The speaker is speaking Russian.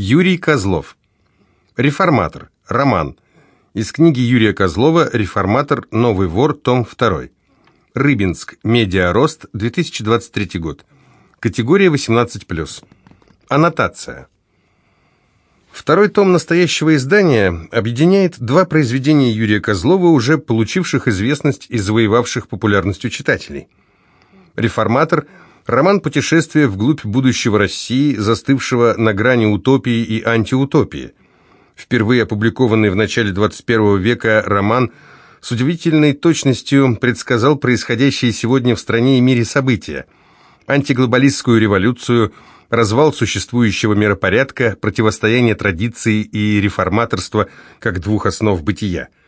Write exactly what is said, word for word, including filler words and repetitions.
Юрий Козлов. Реформатор. Роман. Из книги Юрия Козлова «Реформатор. Новый вор. Том два». Рыбинск. Медиарост. две тысячи двадцать третий год. Категория восемнадцать плюс. Аннотация. Второй том настоящего издания объединяет два произведения Юрия Козлова, уже получивших известность и завоевавших популярность у читателей. «Реформатор» – роман путешествия вглубь будущего России, застывшего на грани утопии и антиутопии. Впервые опубликованный в начале двадцать первого века роман с удивительной точностью предсказал происходящие сегодня в стране и мире события: антиглобалистскую революцию, развал существующего миропорядка, противостояние традиции и реформаторства как двух основ бытия.